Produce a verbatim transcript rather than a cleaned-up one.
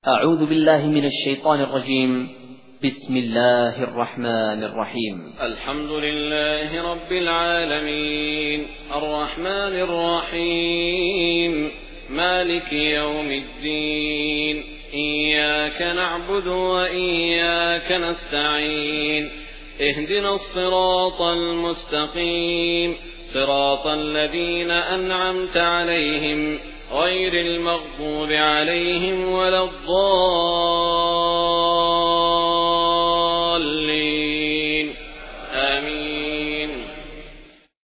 أعوذ بالله من الشيطان الرجيم. بسم الله الرحمن الرحيم. الحمد لله رب العالمين الرحمن الرحيم مالك يوم الدين إياك نعبد وإياك نستعين اهدنا الصراط المستقيم صراط الذين أنعمت عليهم غير المغضوب عليهم ولا الضالين